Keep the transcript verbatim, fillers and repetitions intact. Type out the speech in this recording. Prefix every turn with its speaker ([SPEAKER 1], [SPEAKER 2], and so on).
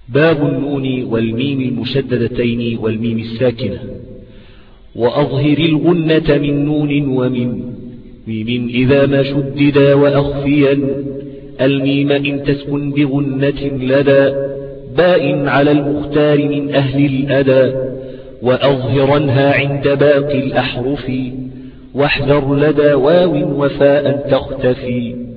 [SPEAKER 1] باب النون والميم المشددتين والميم الساكنة. وأظهر الغنة من نون ومن ميم إذا ما شددا، وأخفيا الميم إن تسكن بغنة لدى باء على المختار من أهل الأدى. وأظهرنها عند باقي الأحرف، واحذر لدى واو وفاء تختفي.